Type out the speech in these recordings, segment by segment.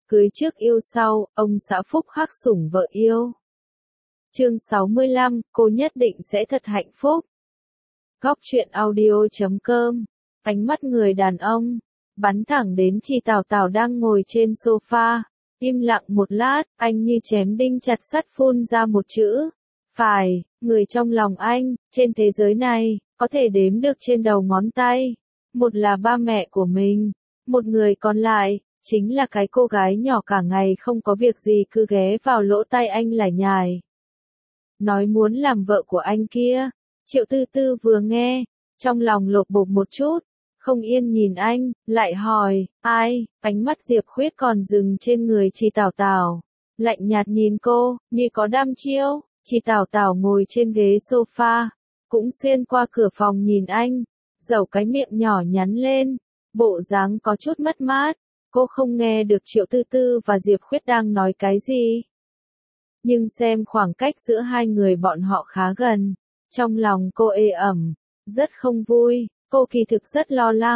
Cưới trước yêu sau, ông xã phúc hắc sủng vợ yêu. Chương 65, cô nhất định sẽ thật hạnh phúc. Góc truyện audio.com. Ánh mắt người đàn ông bắn thẳng đến chị Tào Tào đang ngồi trên sofa. Im lặng một lát, anh như chém đinh chặt sắt phun ra một chữ. Phải, người trong lòng anh, trên thế giới này, có thể đếm được trên đầu ngón tay. Một là ba mẹ của mình, một người còn lại, chính là cái cô gái nhỏ cả ngày không có việc gì cứ ghé vào lỗ tai anh lải nhải. Nói muốn làm vợ của anh kia. Triệu Tư Tư vừa nghe, trong lòng lột bột một chút, không yên nhìn anh, lại hỏi, ai? Ánh mắt Diệp Khuyết còn dừng trên người chị Tào Tào, lạnh nhạt nhìn cô, như có đăm chiêu. Chị Tào Tào ngồi trên ghế sofa, cũng xuyên qua cửa phòng nhìn anh, dẩu cái miệng nhỏ nhắn lên, bộ dáng có chút mất mát. Cô không nghe được Triệu Tư Tư và Diệp Khuyết đang nói cái gì. Nhưng xem khoảng cách giữa hai người bọn họ khá gần, trong lòng cô ê ẩm, rất không vui, cô kỳ thực rất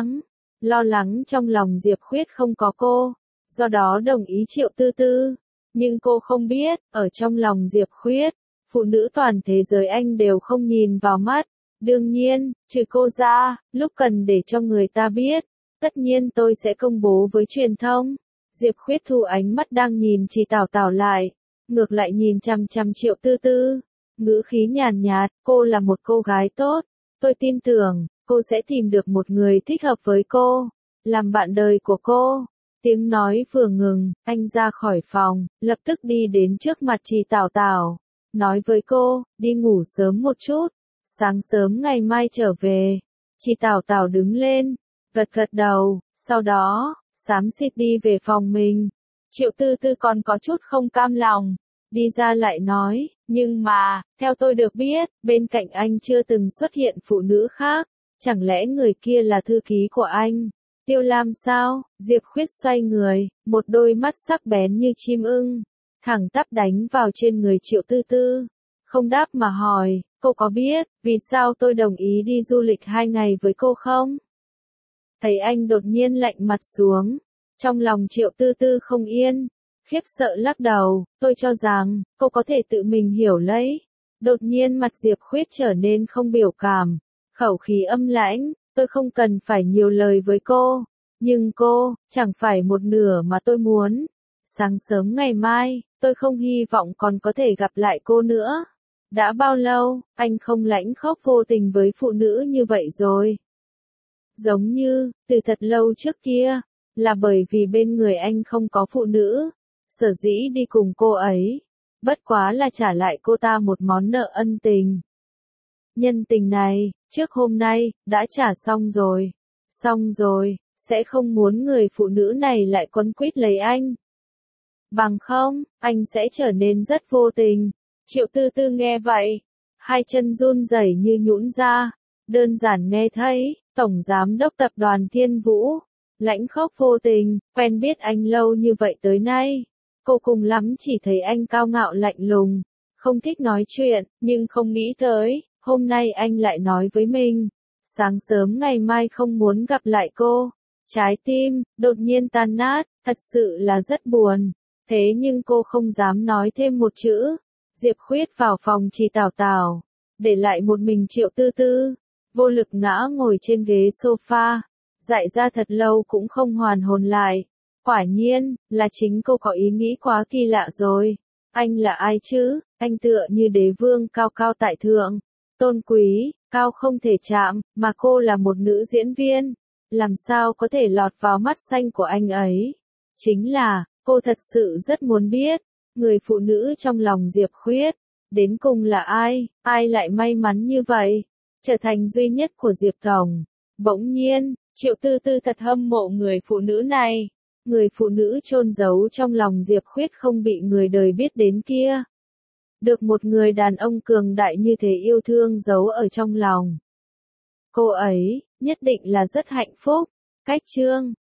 lo lắng trong lòng Diệp Khuyết không có cô, do đó đồng ý Triệu Tư Tư. Nhưng cô không biết, ở trong lòng Diệp Khuyết, phụ nữ toàn thế giới anh đều không nhìn vào mắt. Đương nhiên, trừ cô ra, lúc cần để cho người ta biết, tất nhiên tôi sẽ công bố với truyền thông. Diệp Khuyết thu ánh mắt đang nhìn chị Tào Tào lại, ngược lại nhìn chằm chằm Triệu Tư Tư, ngữ khí nhàn nhạt, cô là một cô gái tốt, tôi tin tưởng, cô sẽ tìm được một người thích hợp với cô, làm bạn đời của cô. Tiếng nói vừa ngừng, anh ra khỏi phòng, lập tức đi đến trước mặt chị Tào Tào, nói với cô, đi ngủ sớm một chút, sáng sớm ngày mai trở về. Chị Tào Tào đứng lên, gật gật đầu, sau đó, xám xịt đi về phòng mình. Triệu Tư Tư còn có chút không cam lòng, đi ra lại nói, nhưng mà, theo tôi được biết, bên cạnh anh chưa từng xuất hiện phụ nữ khác, chẳng lẽ người kia là thư ký của anh? Tiêu Lam sao? Diệp Khuyết xoay người, một đôi mắt sắc bén như chim ưng, thẳng tắp đánh vào trên người Triệu Tư Tư. Không đáp mà hỏi, cô có biết, vì sao tôi đồng ý đi du lịch 2 ngày với cô không? Thấy anh đột nhiên lạnh mặt xuống, trong lòng Triệu Tư Tư không yên, khiếp sợ lắc đầu, tôi cho rằng, cô có thể tự mình hiểu lấy. Đột nhiên mặt Diệp Khuyết trở nên không biểu cảm, khẩu khí âm lãnh, tôi không cần phải nhiều lời với cô, nhưng cô, chẳng phải một nửa mà tôi muốn. Sáng sớm ngày mai, tôi không hy vọng còn có thể gặp lại cô nữa. Đã bao lâu, anh không lãnh khóc vô tình với phụ nữ như vậy rồi? Giống như, từ thật lâu trước kia, là bởi vì bên người anh không có phụ nữ, sở dĩ đi cùng cô ấy, bất quá là trả lại cô ta một món nợ ân tình. Nhân tình này, trước hôm nay, đã trả xong rồi, sẽ không muốn người phụ nữ này lại quấn quýt lấy anh. Bằng không, anh sẽ trở nên rất vô tình. Triệu Tư Tư nghe vậy, hai chân run rẩy như nhũn ra, đơn giản nghe thấy, Tổng Giám đốc Tập đoàn Thiên Vũ, lãnh khốc vô tình, quen biết anh lâu như vậy tới nay. Cô cùng lắm chỉ thấy anh cao ngạo lạnh lùng, không thích nói chuyện, nhưng không nghĩ tới, hôm nay anh lại nói với mình, sáng sớm ngày mai không muốn gặp lại cô. Trái tim, đột nhiên tan nát, thật sự là rất buồn. Thế nhưng cô không dám nói thêm một chữ. Diệp Khuyết vào phòng chị Tào Tào, để lại một mình Triệu Tư Tư, vô lực ngã ngồi trên ghế sofa, dại ra thật lâu cũng không hoàn hồn lại. Quả nhiên, là chính cô có ý nghĩ quá kỳ lạ rồi. Anh là ai chứ? Anh tựa như đế vương cao cao tại thượng, tôn quý, cao không thể chạm, mà cô là một nữ diễn viên. Làm sao có thể lọt vào mắt xanh của anh ấy? Chính là, cô thật sự rất muốn biết, người phụ nữ trong lòng Diệp Khuyết, đến cùng là ai lại may mắn như vậy, trở thành duy nhất của Diệp Tổng. Bỗng nhiên, Triệu Tư Tư thật hâm mộ người phụ nữ này, người phụ nữ chôn giấu trong lòng Diệp Khuyết không bị người đời biết đến kia. Được một người đàn ông cường đại như thế yêu thương giấu ở trong lòng. Cô ấy, nhất định là rất hạnh phúc. Cách chương